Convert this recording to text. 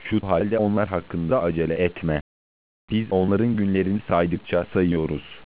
Şu halde onlar hakkında acele etme. Biz onların günlerini saydıkça sayıyoruz.